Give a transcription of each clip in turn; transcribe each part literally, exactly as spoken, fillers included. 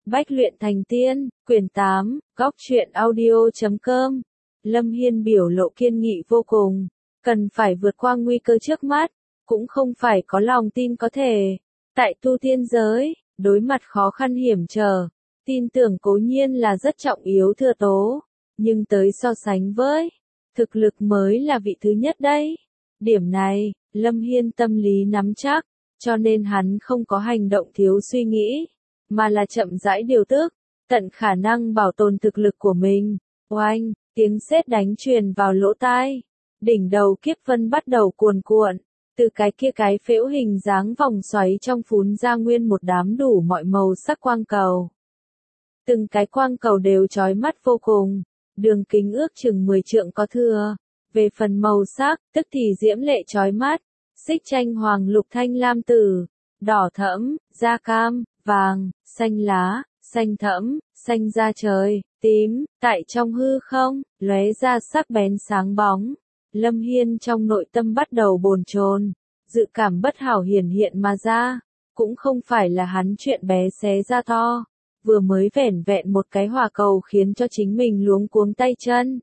Bách luyện thành tiên, quyển tám, góc truyện audio chấm com. Lâm Hiên biểu lộ kiên nghị vô cùng, cần phải vượt qua nguy cơ trước mắt, cũng không phải có lòng tin có thể. Tại tu tiên giới, đối mặt khó khăn hiểm trở, tin tưởng cố nhiên là rất trọng yếu thừa tố, nhưng tới so sánh với, thực lực mới là vị thứ nhất đấy. Điểm này, Lâm Hiên tâm lý nắm chắc, cho nên hắn không có hành động thiếu suy nghĩ, mà là chậm rãi điều tức, tận khả năng bảo tồn thực lực của mình. Oanh, tiếng sét đánh truyền vào lỗ tai, đỉnh đầu kiếp vân bắt đầu cuồn cuộn, từ cái kia cái phễu hình dáng vòng xoáy trong phún ra nguyên một đám đủ mọi màu sắc quang cầu. Từng cái quang cầu đều chói mắt vô cùng, đường kính ước chừng mười trượng có thừa. Về phần màu sắc, tức thì diễm lệ chói mắt, xích tranh hoàng lục thanh lam tử, đỏ thẫm, da cam, vàng, xanh lá, xanh thẫm, xanh da trời, tím, tại trong hư không, lóe ra sắc bén sáng bóng. Lâm Hiên trong nội tâm bắt đầu bồn chồn, dự cảm bất hảo hiển hiện mà ra, cũng không phải là hắn chuyện bé xé ra to, vừa mới vẻn vẹn một cái hỏa cầu khiến cho chính mình luống cuống tay chân.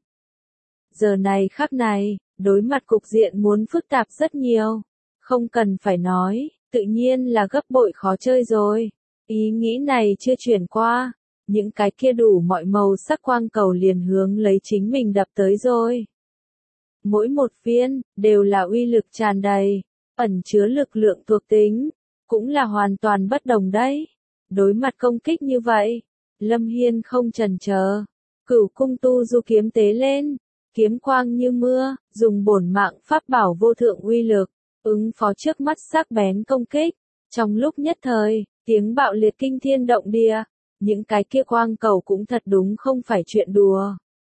Giờ này khắc này, đối mặt cục diện muốn phức tạp rất nhiều, không cần phải nói, tự nhiên là gấp bội khó chơi rồi. Ý nghĩ này chưa chuyển qua, những cái kia đủ mọi màu sắc quang cầu liền hướng lấy chính mình đập tới rồi. Mỗi một viên, đều là uy lực tràn đầy, ẩn chứa lực lượng thuộc tính, cũng là hoàn toàn bất đồng đấy. Đối mặt công kích như vậy, Lâm Hiên không chần chờ, cửu cung tu du kiếm tế lên, kiếm quang như mưa, dùng bổn mạng pháp bảo vô thượng uy lực, ứng phó trước mắt sắc bén công kích. Trong lúc nhất thời, tiếng bạo liệt kinh thiên động địa, những cái kia quang cầu cũng thật đúng không phải chuyện đùa.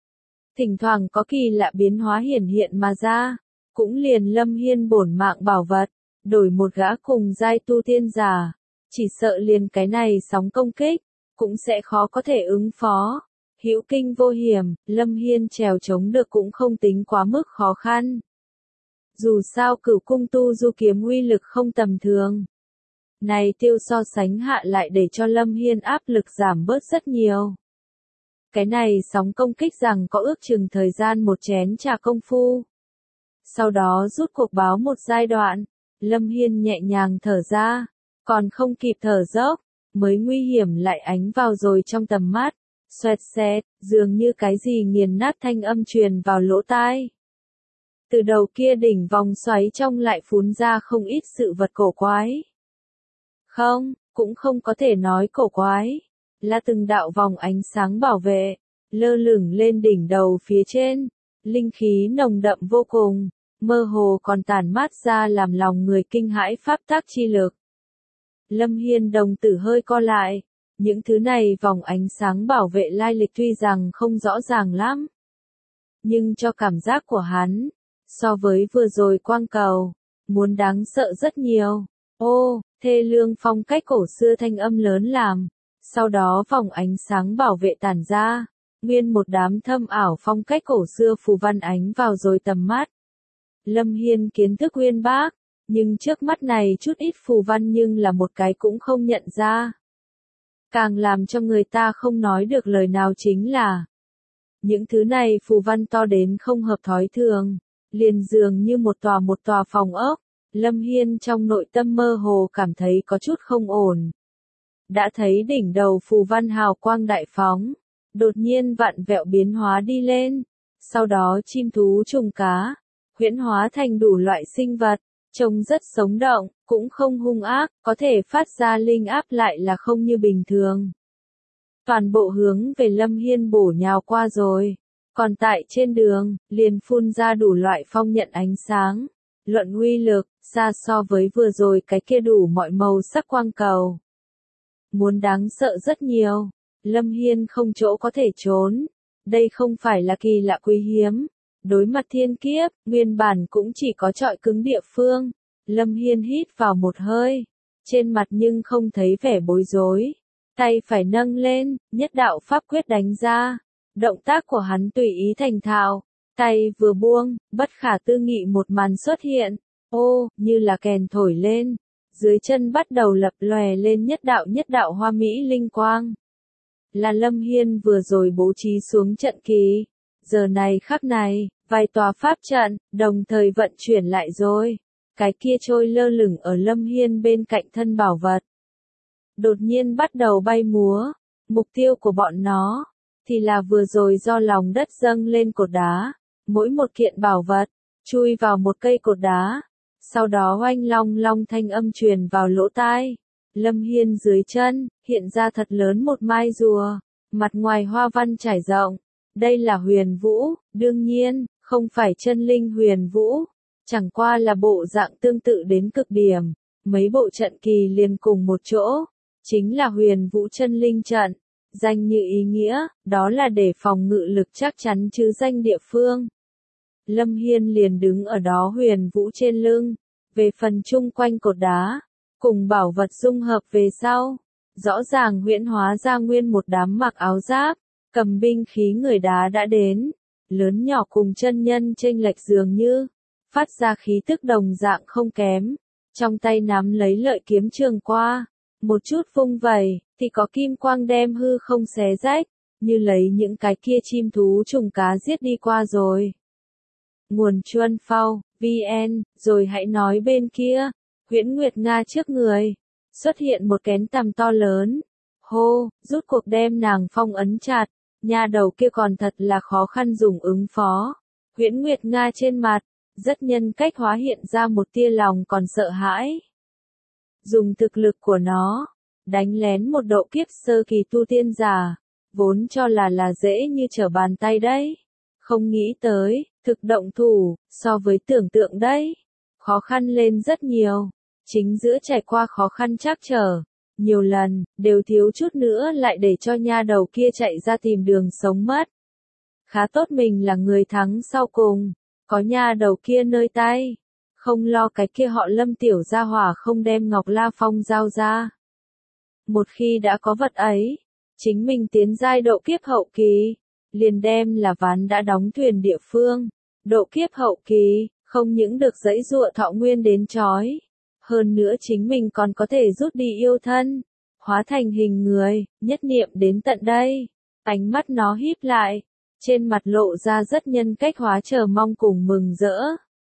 Thỉnh thoảng có kỳ lạ biến hóa hiển hiện mà ra, cũng liền Lâm Hiên bổn mạng bảo vật, đổi một gã cùng giai tu tiên giả, chỉ sợ liền cái này sóng công kích, cũng sẽ khó có thể ứng phó. Hữu kinh vô hiểm, Lâm Hiên trèo chống được cũng không tính quá mức khó khăn. Dù sao cửu cung tu du kiếm uy lực không tầm thường. Này tiêu so sánh hạ lại để cho Lâm Hiên áp lực giảm bớt rất nhiều. Cái này sóng công kích rằng có ước chừng thời gian một chén trà công phu. Sau đó rút cuộc báo một giai đoạn, Lâm Hiên nhẹ nhàng thở ra, còn không kịp thở dốc, mới nguy hiểm lại ánh vào rồi trong tầm mắt. Xoẹt xẹt, dường như cái gì nghiền nát thanh âm truyền vào lỗ tai. Từ đầu kia đỉnh vòng xoáy trong lại phún ra không ít sự vật cổ quái. Không, cũng không có thể nói cổ quái, là từng đạo vòng ánh sáng bảo vệ, lơ lửng lên đỉnh đầu phía trên, linh khí nồng đậm vô cùng, mơ hồ còn tản mát ra làm lòng người kinh hãi pháp tắc chi lực. Lâm Hiên đồng tử hơi co lại. Những thứ này vòng ánh sáng bảo vệ lai lịch tuy rằng không rõ ràng lắm, nhưng cho cảm giác của hắn, so với vừa rồi quang cầu, muốn đáng sợ rất nhiều. Ô, thê lương phong cách cổ xưa thanh âm lớn làm, sau đó vòng ánh sáng bảo vệ tản ra, nguyên một đám thâm ảo phong cách cổ xưa phù văn ánh vào rồi tầm mắt. Lâm Hiên kiến thức uyên bác, nhưng trước mắt này chút ít phù văn nhưng là một cái cũng không nhận ra. Càng làm cho người ta không nói được lời nào chính là, những thứ này phù văn to đến không hợp thói thường, liền dường như một tòa một tòa phòng ốc. Lâm Hiên trong nội tâm mơ hồ cảm thấy có chút không ổn. Đã thấy đỉnh đầu phù văn hào quang đại phóng, đột nhiên vặn vẹo biến hóa đi lên, sau đó chim thú trùng cá, huyễn hóa thành đủ loại sinh vật. Trông rất sống động, cũng không hung ác, có thể phát ra linh áp lại là không như bình thường. Toàn bộ hướng về Lâm Hiên bổ nhào qua rồi, còn tại trên đường, liền phun ra đủ loại phong nhận ánh sáng. Luận uy lực, xa so với vừa rồi cái kia đủ mọi màu sắc quang cầu. Muốn đáng sợ rất nhiều, Lâm Hiên không chỗ có thể trốn, đây không phải là kỳ lạ quý hiếm. Đối mặt thiên kiếp, nguyên bản cũng chỉ có trọi cứng địa phương. Lâm Hiên hít vào một hơi, trên mặt nhưng không thấy vẻ bối rối. Tay phải nâng lên, nhất đạo pháp quyết đánh ra. Động tác của hắn tùy ý thành thạo, tay vừa buông, bất khả tư nghị một màn xuất hiện. Ô, như là kèn thổi lên, dưới chân bắt đầu lập lòe lên nhất đạo nhất đạo hoa mỹ linh quang. là Lâm Hiên vừa rồi bố trí xuống trận kỳ. Giờ này khắc này, vài tòa pháp trận, đồng thời vận chuyển lại rồi. Cái kia trôi lơ lửng ở Lâm Hiên bên cạnh thân bảo vật. Đột nhiên bắt đầu bay múa. Mục tiêu của bọn nó, thì là vừa rồi do lòng đất dâng lên cột đá. Mỗi một kiện bảo vật, chui vào một cây cột đá. Sau đó oanh long long thanh âm truyền vào lỗ tai. Lâm Hiên dưới chân, hiện ra thật lớn một mai rùa. Mặt ngoài hoa văn trải rộng. Đây là huyền vũ, đương nhiên, không phải chân linh huyền vũ. Chẳng qua là bộ dạng tương tự đến cực điểm. Mấy bộ trận kỳ liền cùng một chỗ. Chính là huyền vũ chân linh trận. Danh như ý nghĩa, đó là để phòng ngự lực chắc chắn chứ danh địa phương. Lâm Hiên liền đứng ở đó huyền vũ trên lưng. Về phần chung quanh cột đá, cùng bảo vật dung hợp về sau. Rõ ràng huyễn hóa ra nguyên một đám mặc áo giáp, cầm binh khí người đá đã đến. Lớn nhỏ cùng chân nhân chênh lệch dường như, phát ra khí tức đồng dạng không kém. Trong tay nắm lấy lợi kiếm trường qua, một chút vung vẩy, thì có kim quang đem hư không xé rách, như lấy những cái kia chim thú trùng cá giết đi qua rồi. Nguồn Chuân Phao, vê en, rồi hãy nói bên kia, Huyễn Nguyệt Nga trước người, xuất hiện một kén tằm to lớn. Hô, rút cuộc đem nàng phong ấn chặt, nha đầu kia còn thật là khó khăn dùng ứng phó. Huyễn Nguyệt Nga trên mặt, rất nhân cách hóa hiện ra một tia lòng còn sợ hãi. Dùng thực lực của nó, đánh lén một độ kiếp sơ kỳ tu tiên giả, vốn cho là là dễ như trở bàn tay đấy. Không nghĩ tới, thực động thủ, so với tưởng tượng đấy, khó khăn lên rất nhiều. Chính giữa trải qua khó khăn trắc trở, nhiều lần, đều thiếu chút nữa lại để cho nha đầu kia chạy ra tìm đường sống mất. Khá tốt mình là người thắng sau cùng, có nha đầu kia nơi tay, không lo cái kia họ Lâm tiểu gia hỏa không đem Ngọc La Phong giao ra. Một khi đã có vật ấy, chính mình tiến giai độ kiếp hậu kỳ, liền đem là ván đã đóng thuyền địa phương. Độ kiếp hậu kỳ, không những được dãy dụa thọ nguyên đến chói, hơn nữa chính mình còn có thể rút đi yêu thân, hóa thành hình người, nhất niệm đến tận đây. Ánh mắt nó híp lại, trên mặt lộ ra rất nhân cách hóa chờ mong cùng mừng rỡ.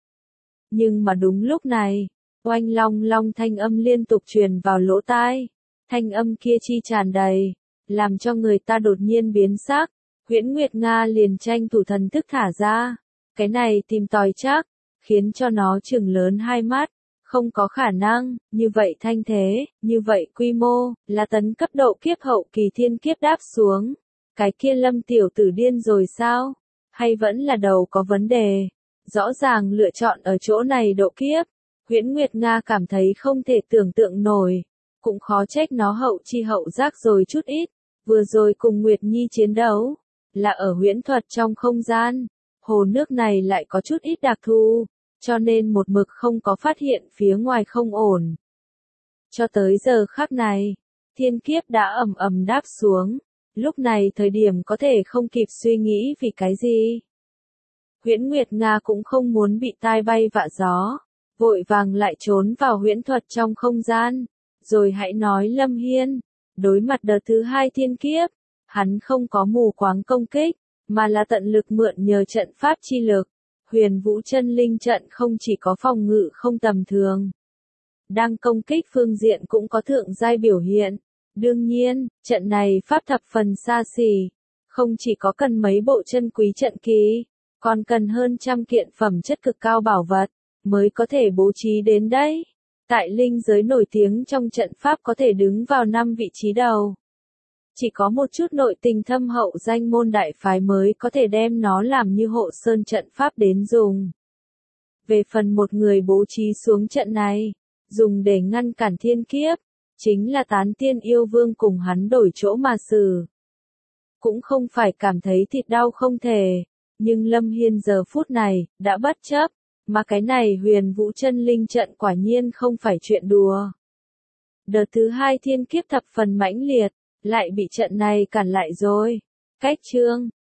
Nhưng mà đúng lúc này, oanh long long thanh âm liên tục truyền vào lỗ tai. Thanh âm kia chi tràn đầy, làm cho người ta đột nhiên biến sắc. Huyễn Nguyệt Nga liền tranh thủ thần thức thả ra. Cái này tìm tòi chắc, khiến cho nó trừng lớn hai mắt. Không có khả năng, như vậy thanh thế, như vậy quy mô, là tấn cấp độ kiếp hậu kỳ thiên kiếp đáp xuống. Cái kia Lâm tiểu tử điên rồi sao? Hay vẫn là đầu có vấn đề? Rõ ràng lựa chọn ở chỗ này độ kiếp. Huyễn Nguyệt Nga cảm thấy không thể tưởng tượng nổi. Cũng khó trách nó hậu chi hậu giác rồi chút ít. Vừa rồi cùng Nguyệt Nhi chiến đấu, là ở huyễn thuật trong không gian. Hồ nước này lại có chút ít đặc thù, cho nên một mực không có phát hiện phía ngoài không ổn. Cho tới giờ khắc này, thiên kiếp đã ầm ầm đáp xuống. Lúc này thời điểm có thể không kịp suy nghĩ vì cái gì. Huyễn Nguyệt Nga cũng không muốn bị tai bay vạ gió, vội vàng lại trốn vào huyễn thuật trong không gian. Rồi hãy nói Lâm Hiên, đối mặt đợt thứ hai thiên kiếp, hắn không có mù quáng công kích, mà là tận lực mượn nhờ trận pháp chi lực. Huyền vũ chân linh trận không chỉ có phòng ngự không tầm thường, đang công kích phương diện cũng có thượng giai biểu hiện. Đương nhiên, trận này pháp thập phần xa xỉ, không chỉ có cần mấy bộ chân quý trận kỳ, còn cần hơn trăm kiện phẩm chất cực cao bảo vật, mới có thể bố trí đến đấy. Tại linh giới nổi tiếng trong trận pháp có thể đứng vào năm vị trí đầu. Chỉ có một chút nội tình thâm hậu danh môn đại phái mới có thể đem nó làm như hộ sơn trận pháp đến dùng. Về phần một người bố trí xuống trận này, dùng để ngăn cản thiên kiếp, chính là Tán Tiên Yêu Vương cùng hắn đổi chỗ mà xử. Cũng không phải cảm thấy thịt đau không thể, nhưng Lâm Hiên giờ phút này, đã bất chấp, mà cái này huyền vũ chân linh trận quả nhiên không phải chuyện đùa. Đợt thứ hai thiên kiếp thập phần mãnh liệt, lại bị trận này cản lại rồi. Cách chương